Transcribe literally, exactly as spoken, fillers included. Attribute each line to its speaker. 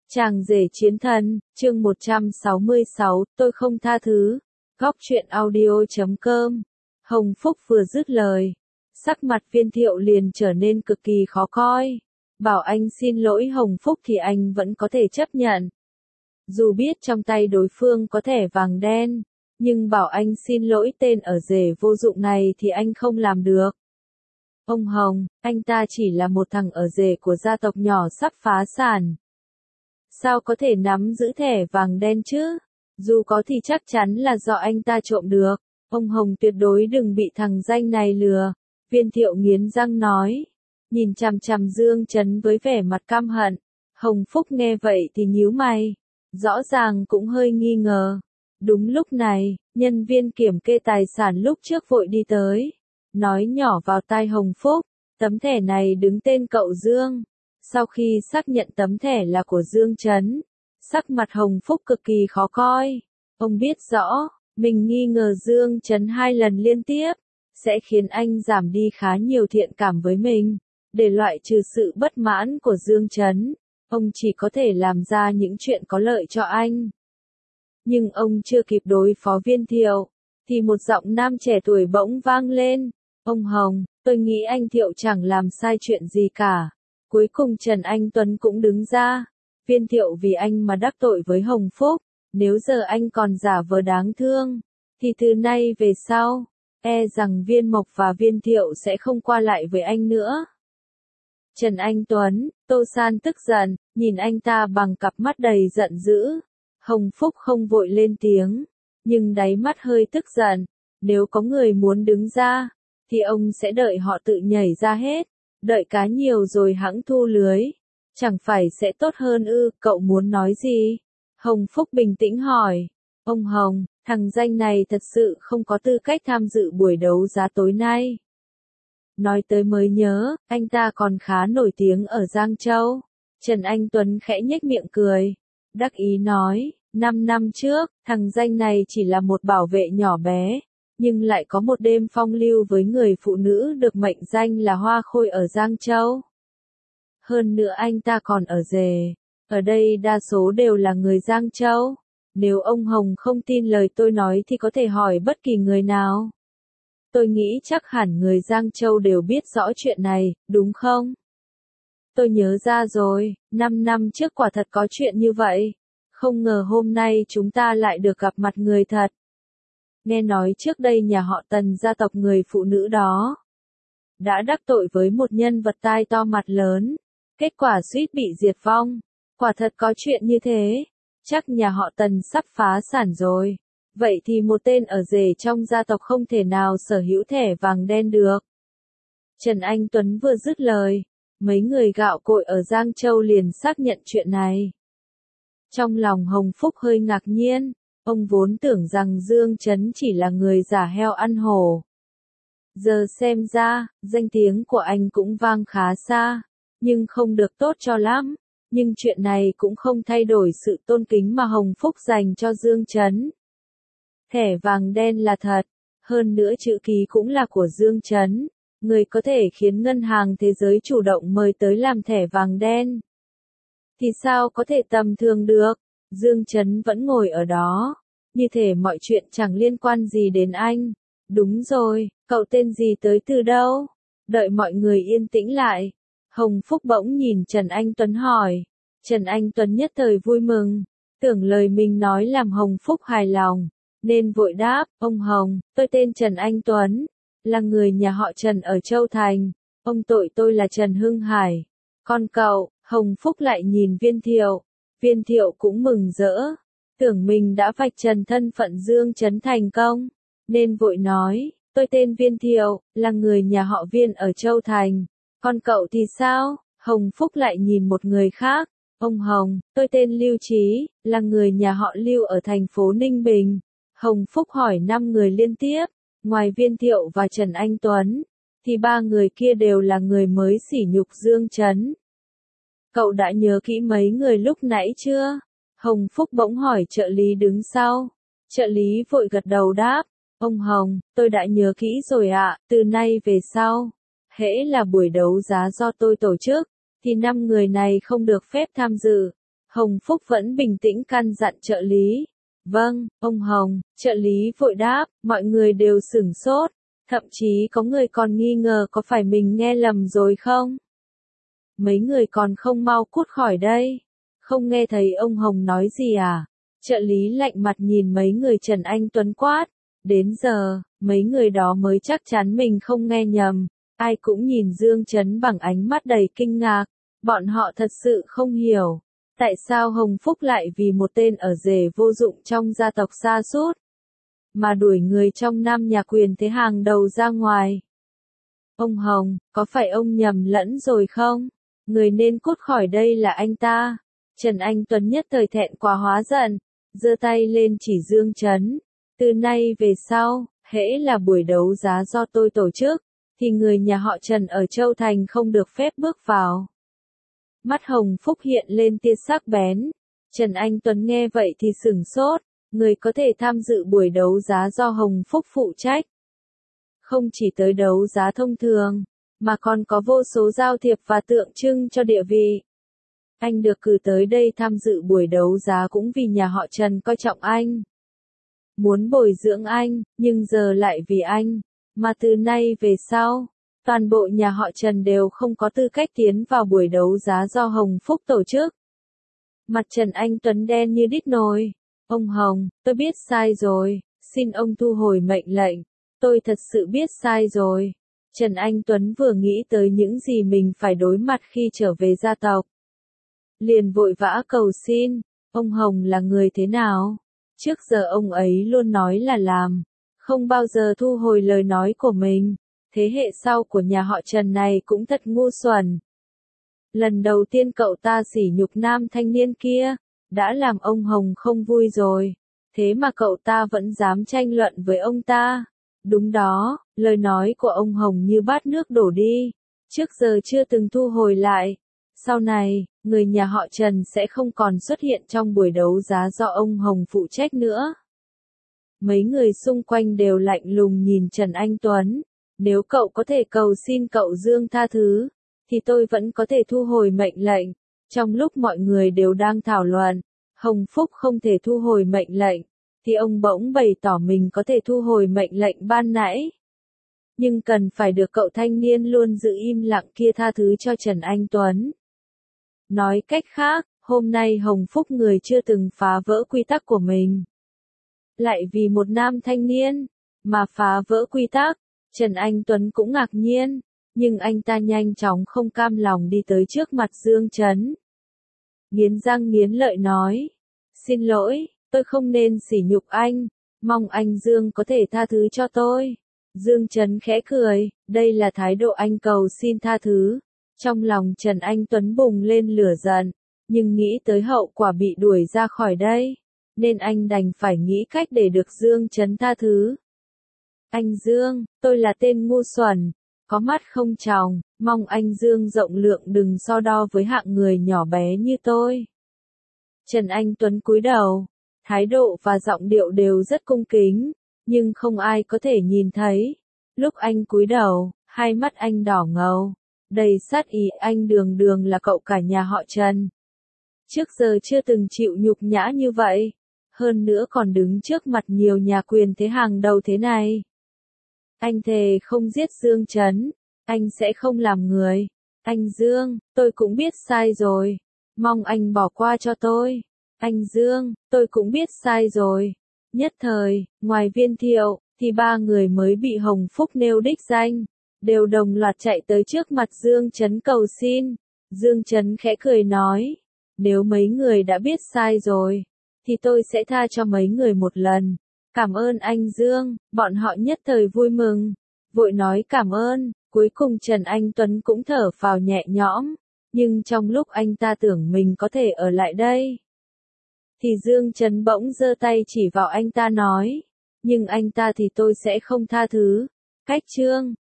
Speaker 1: Chàng rể chiến thần, chương một trăm sáu mươi sáu, tôi không tha thứ. Góc truyện audio chấm com. Hồng Phúc vừa dứt lời, sắc mặt Viên Thiệu liền trở nên cực kỳ khó coi. Bảo anh xin lỗi Hồng Phúc thì anh vẫn có thể chấp nhận. Dù biết trong tay đối phương có thẻ vàng đen, nhưng bảo anh xin lỗi tên ở rể vô dụng này thì anh không làm được. Ông Hồng, anh ta chỉ là một thằng ở rể của gia tộc nhỏ sắp phá sản. Sao có thể nắm giữ thẻ vàng đen chứ? Dù có thì chắc chắn là do anh ta trộm được. Ông Hồng tuyệt đối đừng bị thằng danh này lừa. Viên Thiệu nghiến răng nói. Nhìn chằm chằm Dương Chấn với vẻ mặt căm hận. Hồng Phúc nghe vậy thì nhíu mày. Rõ ràng cũng hơi nghi ngờ. Đúng lúc này, nhân viên kiểm kê tài sản lúc trước vội đi tới. Nói nhỏ vào tai Hồng Phúc. Tấm thẻ này đứng tên cậu Dương. Sau khi xác nhận tấm thẻ là của Dương Chấn, sắc mặt Hồng Phúc cực kỳ khó coi. Ông biết rõ, mình nghi ngờ Dương Chấn hai lần liên tiếp, sẽ khiến anh giảm đi khá nhiều thiện cảm với mình. Để loại trừ sự bất mãn của Dương Chấn, ông chỉ có thể làm ra những chuyện có lợi cho anh. Nhưng ông chưa kịp đối phó Viên Thiệu, thì một giọng nam trẻ tuổi bỗng vang lên. Ông Hồng, tôi nghĩ anh Thiệu chẳng làm sai chuyện gì cả. Cuối cùng Trần Anh Tuấn cũng đứng ra. Viên Thiệu vì anh mà đắc tội với Hồng Phúc. Nếu giờ anh còn giả vờ đáng thương, thì từ nay về sau, e rằng Viên Mộc và Viên Thiệu sẽ không qua lại với anh nữa. Trần Anh Tuấn, Tô San tức giận, nhìn anh ta bằng cặp mắt đầy giận dữ. Hồng Phúc không vội lên tiếng, nhưng đáy mắt hơi tức giận. Nếu có người muốn đứng ra, thì ông sẽ đợi họ tự nhảy ra hết. Đợi cá nhiều rồi hẵng thu lưới. Chẳng phải sẽ tốt hơn ư, cậu muốn nói gì? Hồng Phúc bình tĩnh hỏi. Ông Hồng, thằng danh này thật sự không có tư cách tham dự buổi đấu giá tối nay. Nói tới mới nhớ, anh ta còn khá nổi tiếng ở Giang Châu. Trần Anh Tuấn khẽ nhếch miệng cười. Đắc ý nói, năm năm trước, thằng danh này chỉ là một bảo vệ nhỏ bé. Nhưng lại có một đêm phong lưu với người phụ nữ được mệnh danh là Hoa Khôi ở Giang Châu. Hơn nữa anh ta còn ở rể. Ở đây đa số đều là người Giang Châu. Nếu ông Hồng không tin lời tôi nói thì có thể hỏi bất kỳ người nào. Tôi nghĩ chắc hẳn người Giang Châu đều biết rõ chuyện này, đúng không? Tôi nhớ ra rồi, năm năm trước quả thật có chuyện như vậy. Không ngờ hôm nay chúng ta lại được gặp mặt người thật. Nghe nói trước đây nhà họ Tần gia tộc người phụ nữ đó đã đắc tội với một nhân vật tai to mặt lớn, kết quả suýt bị diệt vong. Quả thật có chuyện như thế, chắc nhà họ Tần sắp phá sản rồi. Vậy thì một tên ở rể trong gia tộc không thể nào sở hữu thẻ vàng đen được. Trần Anh Tuấn vừa dứt lời, mấy người gạo cội ở Giang Châu liền xác nhận chuyện này. Trong lòng Hồng Phúc hơi ngạc nhiên. Ông vốn tưởng rằng Dương Chấn chỉ là người giả heo ăn hổ. Giờ xem ra, danh tiếng của anh cũng vang khá xa, nhưng không được tốt cho lắm. Nhưng chuyện này cũng không thay đổi sự tôn kính mà Hồng Phúc dành cho Dương Chấn. Thẻ vàng đen là thật, hơn nữa chữ ký cũng là của Dương Chấn, người có thể khiến Ngân hàng Thế giới chủ động mời tới làm thẻ vàng đen. Thì sao có thể tầm thường được? Dương Chấn vẫn ngồi ở đó, như thể mọi chuyện chẳng liên quan gì đến anh. Đúng rồi, cậu tên gì tới từ đâu? Đợi mọi người yên tĩnh lại, Hồng Phúc bỗng nhìn Trần Anh Tuấn hỏi. Trần Anh Tuấn nhất thời vui mừng, tưởng lời mình nói làm Hồng Phúc hài lòng, nên vội đáp, ông Hồng, tôi tên Trần Anh Tuấn, là người nhà họ Trần ở Châu Thành, ông tội tôi là Trần Hưng Hải. Còn cậu? Hồng Phúc lại nhìn Viên Thiệu. Viên Thiệu cũng mừng rỡ, tưởng mình đã vạch trần thân phận Dương Chấn thành công, nên vội nói, tôi tên Viên Thiệu, là người nhà họ Viên ở Châu Thành. Còn cậu thì sao? Hồng Phúc lại nhìn một người khác. Ông Hồng, tôi tên Lưu Trí, là người nhà họ Lưu ở thành phố Ninh Bình. Hồng Phúc hỏi năm người liên tiếp, ngoài Viên Thiệu và Trần Anh Tuấn, thì ba người kia đều là người mới sỉ nhục Dương Chấn. Cậu đã nhớ kỹ mấy người lúc nãy chưa? Hồng Phúc bỗng hỏi trợ lý đứng sau. Trợ lý vội gật đầu đáp. Ông Hồng, tôi đã nhớ kỹ rồi ạ, từ nay về sau, hễ là buổi đấu giá do tôi tổ chức, thì năm người này không được phép tham dự. Hồng Phúc vẫn bình tĩnh căn dặn trợ lý. Vâng, ông Hồng, trợ lý vội đáp, mọi người đều sửng sốt, thậm chí có người còn nghi ngờ có phải mình nghe lầm rồi không? Mấy người còn không mau cút khỏi đây. Không nghe thấy ông Hồng nói gì à? Trợ lý lạnh mặt nhìn mấy người Trần Anh Tuấn quát. Đến giờ, mấy người đó mới chắc chắn mình không nghe nhầm. Ai cũng nhìn Dương Trấn bằng ánh mắt đầy kinh ngạc. Bọn họ thật sự không hiểu. Tại sao Hồng Phúc lại vì một tên ở rể vô dụng trong gia tộc sa sút mà đuổi người trong nam nhà quyền thế hàng đầu ra ngoài? Ông Hồng, có phải ông nhầm lẫn rồi không? Người nên cút khỏi đây là anh ta. Trần Anh Tuấn nhất thời thẹn quá hóa giận, giơ tay lên chỉ Dương Trấn. Từ nay về sau, hễ là buổi đấu giá do tôi tổ chức, thì người nhà họ Trần ở Châu Thành không được phép bước vào. Mắt Hồng Phúc hiện lên tia sắc bén. Trần Anh Tuấn nghe vậy thì sửng sốt, người có thể tham dự buổi đấu giá do Hồng Phúc phụ trách. Không chỉ tới đấu giá thông thường, mà còn có vô số giao thiệp và tượng trưng cho địa vị. Anh được cử tới đây tham dự buổi đấu giá cũng vì nhà họ Trần coi trọng anh. Muốn bồi dưỡng anh, nhưng giờ lại vì anh, mà từ nay về sau, toàn bộ nhà họ Trần đều không có tư cách tiến vào buổi đấu giá do Hồng Phúc tổ chức. Mặt Trần Anh Tuấn đen như đít nồi. Ông Hồng, tôi biết sai rồi, xin ông thu hồi mệnh lệnh. Tôi thật sự biết sai rồi. Trần Anh Tuấn vừa nghĩ tới những gì mình phải đối mặt khi trở về gia tộc. Liền vội vã cầu xin, ông Hồng là người thế nào? Trước giờ ông ấy luôn nói là làm, không bao giờ thu hồi lời nói của mình. Thế hệ sau của nhà họ Trần này cũng thật ngu xuẩn. Lần đầu tiên cậu ta sỉ nhục nam thanh niên kia, đã làm ông Hồng không vui rồi. Thế mà cậu ta vẫn dám tranh luận với ông ta. Đúng đó, lời nói của ông Hồng như bát nước đổ đi. Trước giờ chưa từng thu hồi lại. Sau này, người nhà họ Trần sẽ không còn xuất hiện trong buổi đấu giá do ông Hồng phụ trách nữa. Mấy người xung quanh đều lạnh lùng nhìn Trần Anh Tuấn. Nếu cậu có thể cầu xin cậu Dương tha thứ, thì tôi vẫn có thể thu hồi mệnh lệnh. Trong lúc mọi người đều đang thảo luận, Hồng Phúc không thể thu hồi mệnh lệnh, thì ông bỗng bày tỏ mình có thể thu hồi mệnh lệnh ban nãy. Nhưng cần phải được cậu thanh niên luôn giữ im lặng kia tha thứ cho Trần Anh Tuấn. Nói cách khác, hôm nay Hồng Phúc người chưa từng phá vỡ quy tắc của mình. Lại vì một nam thanh niên, mà phá vỡ quy tắc. Trần Anh Tuấn cũng ngạc nhiên, nhưng anh ta nhanh chóng không cam lòng đi tới trước mặt Dương Trấn. Nghiến răng nghiến lợi nói, xin lỗi, tôi không nên sỉ nhục anh, mong anh Dương có thể tha thứ cho tôi. Dương Trấn khẽ cười, đây là thái độ anh cầu xin tha thứ. Trong lòng Trần Anh Tuấn bùng lên lửa giận, nhưng nghĩ tới hậu quả bị đuổi ra khỏi đây, nên anh đành phải nghĩ cách để được Dương Trấn tha thứ. Anh Dương, tôi là tên ngu xuẩn, có mắt không tròng, mong anh Dương rộng lượng đừng so đo với hạng người nhỏ bé như tôi. Trần Anh Tuấn cúi đầu, thái độ và giọng điệu đều rất cung kính, nhưng không ai có thể nhìn thấy. Lúc anh cúi đầu, hai mắt anh đỏ ngầu, đầy sát ý. Anh đường đường là cậu cả nhà họ Trần. Trước giờ chưa từng chịu nhục nhã như vậy, hơn nữa còn đứng trước mặt nhiều nhà quyền thế hàng đầu thế này. Anh thề không giết Dương Trấn, anh sẽ không làm người. Anh Dương, tôi cũng biết sai rồi, mong anh bỏ qua cho tôi. Anh Dương, tôi cũng biết sai rồi. Nhất thời, ngoài Viên Thiệu, thì ba người mới bị Hồng Phúc nêu đích danh, đều đồng loạt chạy tới trước mặt Dương Trấn cầu xin. Dương Trấn khẽ cười nói, nếu mấy người đã biết sai rồi, thì tôi sẽ tha cho mấy người một lần. Cảm ơn anh Dương, bọn họ nhất thời vui mừng, vội nói cảm ơn. Cuối cùng Trần Anh Tuấn cũng thở phào nhẹ nhõm, nhưng trong lúc anh ta tưởng mình có thể ở lại đây, thì Dương Trấn bỗng giơ tay chỉ vào anh ta nói, nhưng anh ta thì tôi sẽ không tha thứ. Cách chương